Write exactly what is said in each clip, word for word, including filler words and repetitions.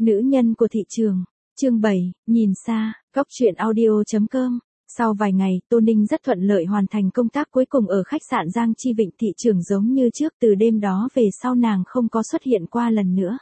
Nữ nhân của thị trường. Chương bảy, nhìn xa, góc truyện audio chấm com. Sau vài ngày, Tô Ninh rất thuận lợi hoàn thành công tác cuối cùng ở khách sạn Giang Chi Vịnh thị trường giống như trước, từ đêm đó về sau nàng không có xuất hiện qua lần nữa.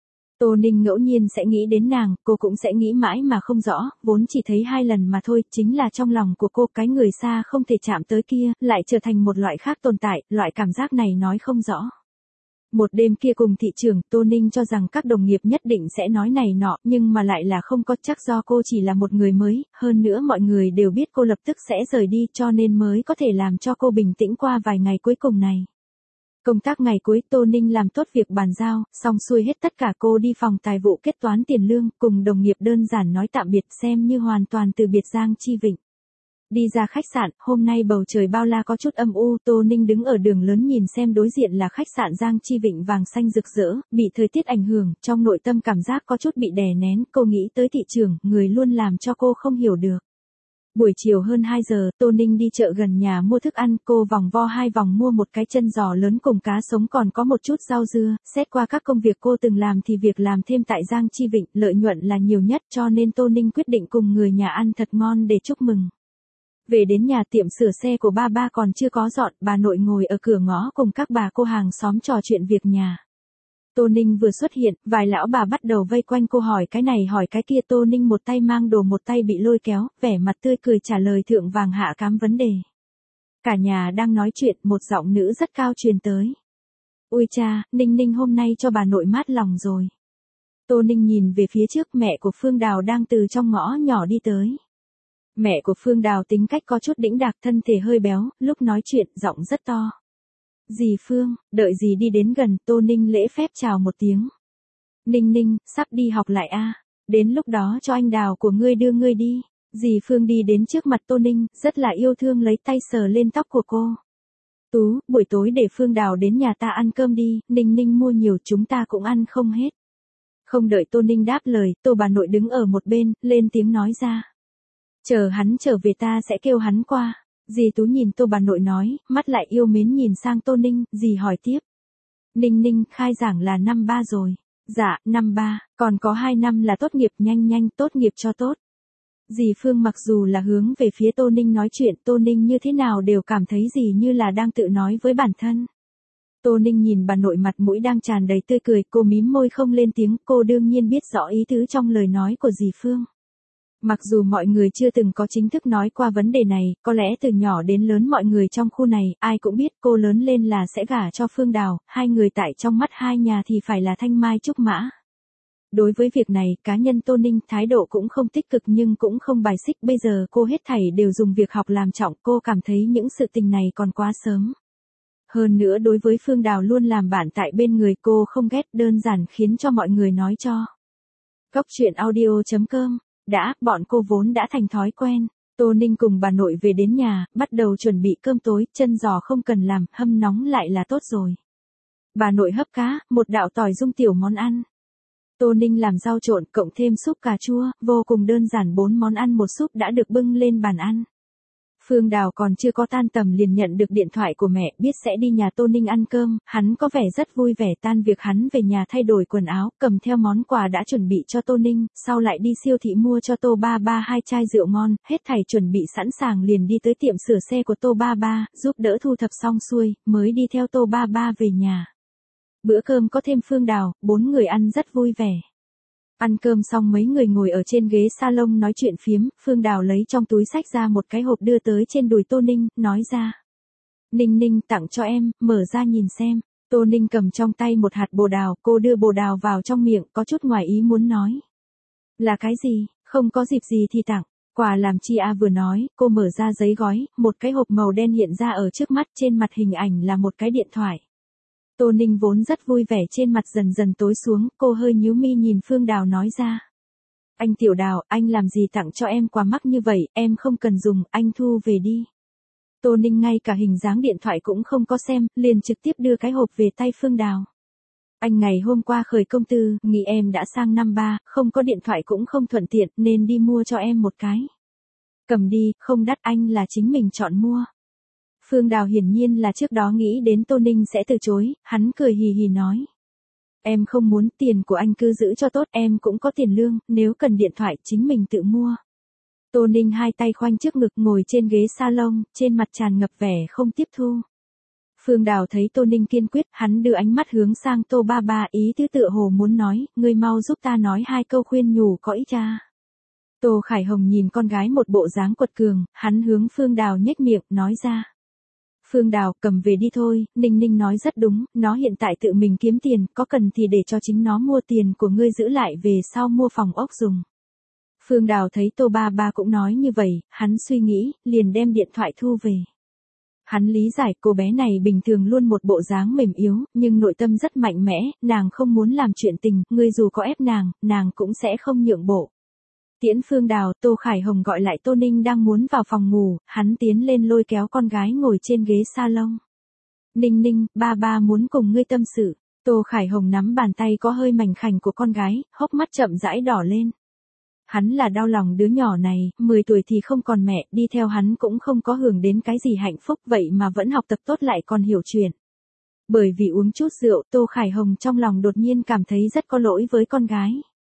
Tô Ninh ngẫu nhiên sẽ nghĩ đến nàng, cô cũng sẽ nghĩ mãi mà không rõ, vốn chỉ thấy hai lần mà thôi, chính là trong lòng của cô cái người xa không thể chạm tới kia, lại trở thành một loại khác tồn tại, loại cảm giác này nói không rõ. Một đêm kia cùng thị trường, Tô Ninh cho rằng các đồng nghiệp nhất định sẽ nói này nọ, nhưng mà lại là không có, chắc do cô chỉ là một người mới, hơn nữa mọi người đều biết cô lập tức sẽ rời đi cho nên mới có thể làm cho cô bình tĩnh qua vài ngày cuối cùng này. Công tác ngày cuối, Tô Ninh làm tốt việc bàn giao, xong xuôi hết tất cả, cô đi phòng tài vụ kết toán tiền lương, cùng đồng nghiệp đơn giản nói tạm biệt, xem như hoàn toàn từ biệt Giang Chi Vịnh. Đi ra khách sạn, hôm nay bầu trời bao la có chút âm u, Tô Ninh đứng ở đường lớn nhìn xem đối diện là khách sạn Giang Chi Vịnh vàng xanh rực rỡ, bị thời tiết ảnh hưởng, trong nội tâm cảm giác có chút bị đè nén, cô nghĩ tới thị trường, người luôn làm cho cô không hiểu được. Buổi chiều hơn hai giờ, Tô Ninh đi chợ gần nhà mua thức ăn, cô vòng vo hai vòng mua một cái chân giò lớn cùng cá sống còn có một chút rau dưa, xét qua các công việc cô từng làm thì việc làm thêm tại Giang Chi Vịnh, lợi nhuận là nhiều nhất cho nên Tô Ninh quyết định cùng người nhà ăn thật ngon để chúc mừng. Về đến nhà, tiệm sửa xe của ba ba còn chưa có dọn, bà nội ngồi ở cửa ngõ cùng các bà cô hàng xóm trò chuyện việc nhà. Tô Ninh vừa xuất hiện, vài lão bà bắt đầu vây quanh cô hỏi cái này hỏi cái kia, Tô Ninh một tay mang đồ một tay bị lôi kéo, vẻ mặt tươi cười trả lời thượng vàng hạ cám vấn đề. Cả nhà đang nói chuyện, một giọng nữ rất cao truyền tới. Ui cha, Ninh Ninh hôm nay cho bà nội mát lòng rồi. Tô Ninh nhìn về phía trước, mẹ của Phương Đào đang từ trong ngõ nhỏ đi tới. Mẹ của Phương Đào tính cách có chút đĩnh đạc, thân thể hơi béo, lúc nói chuyện, giọng rất to. Dì Phương, đợi dì đi đến gần, Tô Ninh lễ phép chào một tiếng. Ninh Ninh, sắp đi học lại a, đến lúc đó cho anh Đào của ngươi đưa ngươi đi. Dì Phương đi đến trước mặt Tô Ninh, rất là yêu thương lấy tay sờ lên tóc của cô. Tú, buổi tối để Phương Đào đến nhà ta ăn cơm đi, Ninh Ninh mua nhiều chúng ta cũng ăn không hết. Không đợi Tô Ninh đáp lời, Tô bà nội đứng ở một bên, lên tiếng nói ra. Chờ hắn trở về ta sẽ kêu hắn qua. Dì Tú nhìn Tô bà nội nói, mắt lại yêu mến nhìn sang Tô Ninh, dì hỏi tiếp. Ninh Ninh, khai giảng là năm ba rồi. Dạ, năm ba, còn có hai năm là tốt nghiệp, nhanh nhanh tốt nghiệp cho tốt. Dì Phương mặc dù là hướng về phía Tô Ninh nói chuyện, Tô Ninh như thế nào đều cảm thấy dì như là đang tự nói với bản thân. Tô Ninh nhìn bà nội mặt mũi đang tràn đầy tươi cười, cô mím môi không lên tiếng, cô đương nhiên biết rõ ý tứ trong lời nói của dì Phương. Mặc dù mọi người chưa từng có chính thức nói qua vấn đề này, có lẽ từ nhỏ đến lớn mọi người trong khu này, ai cũng biết cô lớn lên là sẽ gả cho Phương Đào, hai người tại trong mắt hai nhà thì phải là thanh mai trúc mã. Đối với việc này, cá nhân Tô Ninh thái độ cũng không tích cực nhưng cũng không bài xích, bây giờ cô hết thảy đều dùng việc học làm trọng, cô cảm thấy những sự tình này còn quá sớm. Hơn nữa đối với Phương Đào luôn làm bạn tại bên người, cô không ghét, đơn giản khiến cho mọi người nói cho. Góc truyện audio chấm com. Đã, bọn cô vốn đã thành thói quen. Tô Ninh cùng bà nội về đến nhà, bắt đầu chuẩn bị cơm tối, chân giò không cần làm, hâm nóng lại là tốt rồi. Bà nội hấp cá, một đạo tỏi dung tiểu món ăn. Tô Ninh làm rau trộn, cộng thêm súp cà chua, vô cùng đơn giản, bốn món ăn một súp đã được bưng lên bàn ăn. Phương Đào còn chưa có tan tầm liền nhận được điện thoại của mẹ, biết sẽ đi nhà Tô Ninh ăn cơm, hắn có vẻ rất vui vẻ, tan việc hắn về nhà thay đổi quần áo, cầm theo món quà đã chuẩn bị cho Tô Ninh, sau lại đi siêu thị mua cho Tô Ba Ba hai chai rượu ngon, hết thảy chuẩn bị sẵn sàng liền đi tới tiệm sửa xe của Tô Ba Ba, giúp đỡ thu thập xong xuôi, mới đi theo Tô Ba Ba về nhà. Bữa cơm có thêm Phương Đào, bốn người ăn rất vui vẻ. Ăn cơm xong mấy người ngồi ở trên ghế salon nói chuyện phiếm, Phương Đào lấy trong túi xách ra một cái hộp đưa tới trên đùi Tô Ninh, nói ra. Ninh Ninh tặng cho em, mở ra nhìn xem. Tô Ninh cầm trong tay một hạt bồ đào, cô đưa bồ đào vào trong miệng, có chút ngoài ý muốn nói. Là cái gì, không có dịp gì thì tặng, quà làm chi a vừa nói, cô mở ra giấy gói, một cái hộp màu đen hiện ra ở trước mắt, trên mặt hình ảnh là một cái điện thoại. Tô Ninh vốn rất vui vẻ trên mặt dần dần tối xuống, cô hơi nhíu mi nhìn Phương Đào nói ra. Anh Tiểu Đào, anh làm gì tặng cho em quà mắc như vậy, em không cần dùng, anh thu về đi. Tô Ninh ngay cả hình dáng điện thoại cũng không có xem, liền trực tiếp đưa cái hộp về tay Phương Đào. Anh ngày hôm qua khởi công tư, nghĩ em đã sang năm ba, không có điện thoại cũng không thuận tiện, nên đi mua cho em một cái. Cầm đi, không đắt, anh là chính mình chọn mua. Phương Đào hiển nhiên là trước đó nghĩ đến Tô Ninh sẽ từ chối, hắn cười hì hì nói. em không muốn, tiền của anh cứ giữ cho tốt, em cũng có tiền lương, nếu cần điện thoại chính mình tự mua. Tô Ninh hai tay khoanh trước ngực ngồi trên ghế salon, trên mặt tràn ngập vẻ không tiếp thu. Phương Đào thấy Tô Ninh kiên quyết, hắn đưa ánh mắt hướng sang Tô Ba Ba, ý tứ tựa hồ muốn nói, ngươi mau giúp ta nói hai câu khuyên nhủ có ích cha. Tô Khải Hồng nhìn con gái một bộ dáng quật cường, hắn hướng Phương Đào nhếch miệng, nói ra. Phương Đào, cầm về đi thôi, Ninh Ninh nói rất đúng, nó hiện tại tự mình kiếm tiền, có cần thì để cho chính nó mua, tiền của ngươi giữ lại về sau mua phòng ốc dùng. Phương Đào thấy Tô Ba Ba cũng nói như vậy, hắn suy nghĩ, liền đem điện thoại thu về. Hắn lý giải cô bé này bình thường luôn một bộ dáng mềm yếu, nhưng nội tâm rất mạnh mẽ, nàng không muốn làm chuyện tình, ngươi dù có ép nàng, nàng cũng sẽ không nhượng bộ. Tiễn Phương Đào, Tô Khải Hồng gọi lại Tô Ninh đang muốn vào phòng ngủ, hắn tiến lên lôi kéo con gái ngồi trên ghế salon. Ninh Ninh, ba ba muốn cùng ngươi tâm sự. Tô Khải Hồng nắm bàn tay có hơi mảnh khảnh của con gái, hốc mắt chậm rãi đỏ lên. Hắn là đau lòng đứa nhỏ này, mười tuổi thì không còn mẹ, đi theo hắn cũng không có hưởng đến cái gì hạnh phúc, vậy mà vẫn học tập tốt lại còn hiểu chuyện. Bởi vì uống chút rượu, Tô Khải Hồng trong lòng đột nhiên cảm thấy rất có lỗi với con gái.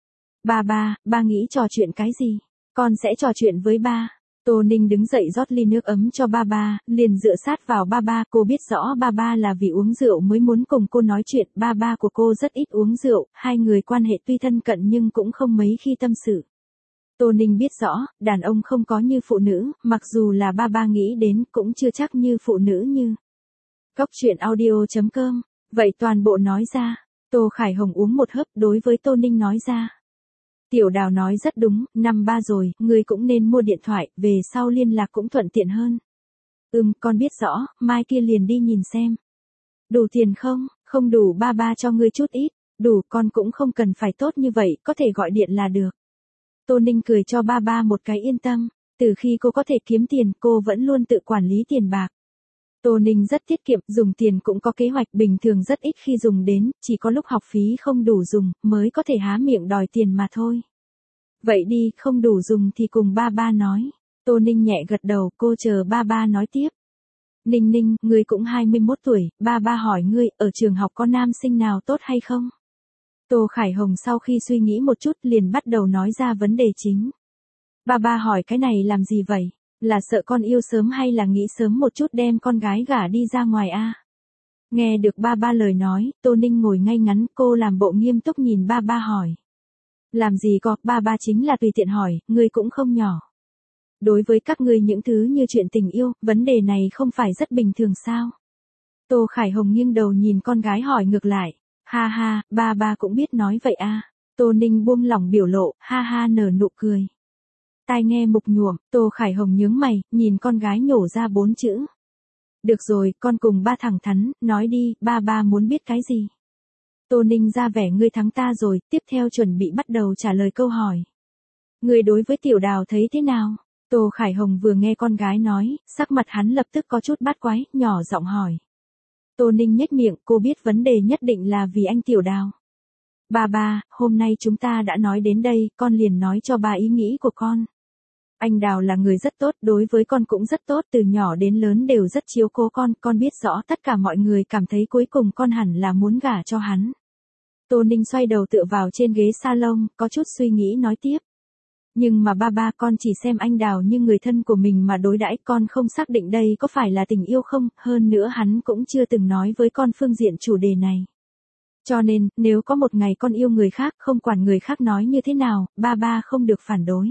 Ba ba, ba nghĩ trò chuyện cái gì? Con sẽ trò chuyện với ba. Tô Ninh đứng dậy rót ly nước ấm cho ba ba, liền dựa sát vào ba ba, cô biết rõ ba ba là vì uống rượu mới muốn cùng cô nói chuyện, ba ba của cô rất ít uống rượu, hai người quan hệ tuy thân cận nhưng cũng không mấy khi tâm sự. Tô Ninh biết rõ, đàn ông không có như phụ nữ, mặc dù là ba ba nghĩ đến cũng chưa chắc như phụ nữ như. Cóc truyện audio chấm com, vậy toàn bộ nói ra. Tô Khải Hồng uống một hớp, đối với Tô Ninh nói ra. Tiểu Đào nói rất đúng, năm ba rồi, ngươi cũng nên mua điện thoại, về sau liên lạc cũng thuận tiện hơn. Ừm, con biết rõ, mai kia liền đi nhìn xem. Đủ tiền không? Không đủ, ba ba cho ngươi chút ít. Đủ, con cũng không cần phải tốt như vậy, có thể gọi điện là được. Tô Ninh cười cho ba ba một cái yên tâm, từ khi cô có thể kiếm tiền, cô vẫn luôn tự quản lý tiền bạc. Tô Ninh rất tiết kiệm, dùng tiền cũng có kế hoạch, bình thường rất ít khi dùng đến, chỉ có lúc học phí không đủ dùng, mới có thể há miệng đòi tiền mà thôi. Vậy đi, không đủ dùng thì cùng ba ba nói. Tô Ninh nhẹ gật đầu, cô chờ ba ba nói tiếp. Ninh Ninh, ngươi cũng hai mươi mốt tuổi, ba ba hỏi ngươi, ở trường học có nam sinh nào tốt hay không? Tô Khải Hồng sau khi suy nghĩ một chút liền bắt đầu nói ra vấn đề chính. Ba ba hỏi cái này làm gì vậy? Là sợ con yêu sớm hay là nghĩ sớm một chút đem con gái gả đi ra ngoài a? À? Nghe được ba ba lời nói, Tô Ninh ngồi ngay ngắn, cô làm bộ nghiêm túc nhìn ba ba hỏi. Làm gì có, ba ba chính là tùy tiện hỏi, ngươi cũng không nhỏ. Đối với các ngươi những thứ như chuyện tình yêu, vấn đề này không phải rất bình thường sao? Tô Khải Hồng nghiêng đầu nhìn con gái hỏi ngược lại. Ha ha, ba ba cũng biết nói vậy à. Tô Ninh buông lỏng biểu lộ, ha ha nở nụ cười. Tai nghe mục nhuộm, Tô Khải Hồng nhướng mày, nhìn con gái nhổ ra bốn chữ. Được rồi, con cùng ba thẳng thắn, nói đi, ba ba muốn biết cái gì? Tô Ninh ra vẻ ngươi thắng ta rồi, tiếp theo chuẩn bị bắt đầu trả lời câu hỏi. Ngươi đối với Tiểu Đào thấy thế nào? Tô Khải Hồng vừa nghe con gái nói, sắc mặt hắn lập tức có chút bát quái, nhỏ giọng hỏi. Tô Ninh nhếch miệng, cô biết vấn đề nhất định là vì anh Tiểu Đào. Ba ba, hôm nay chúng ta đã nói đến đây, con liền nói cho ba ý nghĩ của con. Anh Đào là người rất tốt, đối với con cũng rất tốt, từ nhỏ đến lớn đều rất chiếu cố con, con biết rõ tất cả mọi người cảm thấy cuối cùng con hẳn là muốn gả cho hắn. Tô Ninh xoay đầu tựa vào trên ghế salon, có chút suy nghĩ nói tiếp. Nhưng mà ba ba, con chỉ xem anh Đào như người thân của mình mà đối đãi, con không xác định đây có phải là tình yêu không, hơn nữa hắn cũng chưa từng nói với con phương diện chủ đề này. Cho nên, nếu có một ngày con yêu người khác, không quản người khác nói như thế nào, ba ba không được phản đối.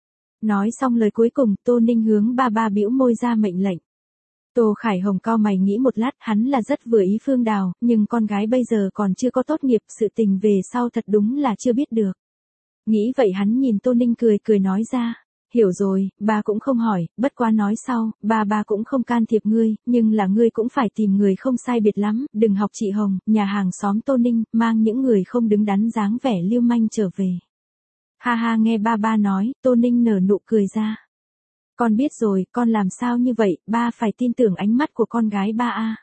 Nói xong lời cuối cùng, Tô Ninh hướng ba ba bĩu môi ra mệnh lệnh. Tô Khải Hồng cau mày nghĩ một lát, hắn là rất vừa ý Phương Đào, nhưng con gái bây giờ còn chưa có tốt nghiệp, sự tình về sau thật đúng là chưa biết được. Nghĩ vậy hắn nhìn Tô Ninh cười cười nói ra, hiểu rồi, ba cũng không hỏi, bất quá nói sau, ba ba cũng không can thiệp ngươi, nhưng là ngươi cũng phải tìm người không sai biệt lắm, đừng học chị Hồng, nhà hàng xóm Tô Ninh, mang những người không đứng đắn dáng vẻ lưu manh trở về. Ha ha nghe ba ba nói, Tô Ninh nở nụ cười ra. Con biết rồi, con làm sao như vậy, ba phải tin tưởng ánh mắt của con gái ba a.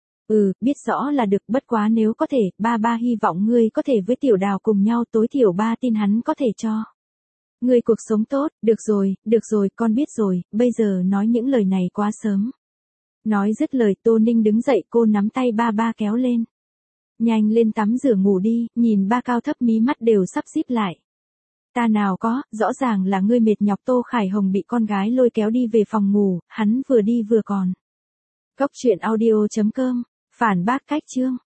Ừ, biết rõ là được, bất quá nếu có thể, ba ba hy vọng ngươi có thể với Tiểu Đào cùng nhau, tối thiểu ba tin hắn có thể cho ngươi cuộc sống tốt. Được rồi, được rồi, con biết rồi, bây giờ nói những lời này quá sớm. Nói dứt lời, Tô Ninh đứng dậy, cô nắm tay ba ba kéo lên. Nhanh lên tắm rửa ngủ đi, nhìn ba cao thấp mí mắt đều sắp díp lại. Ta nào có, rõ ràng là ngươi mệt nhọc. Tô Khải Hồng bị con gái lôi kéo đi về phòng ngủ, hắn vừa đi vừa còn. Cốc truyện audio chấm com, phản bác cách chương.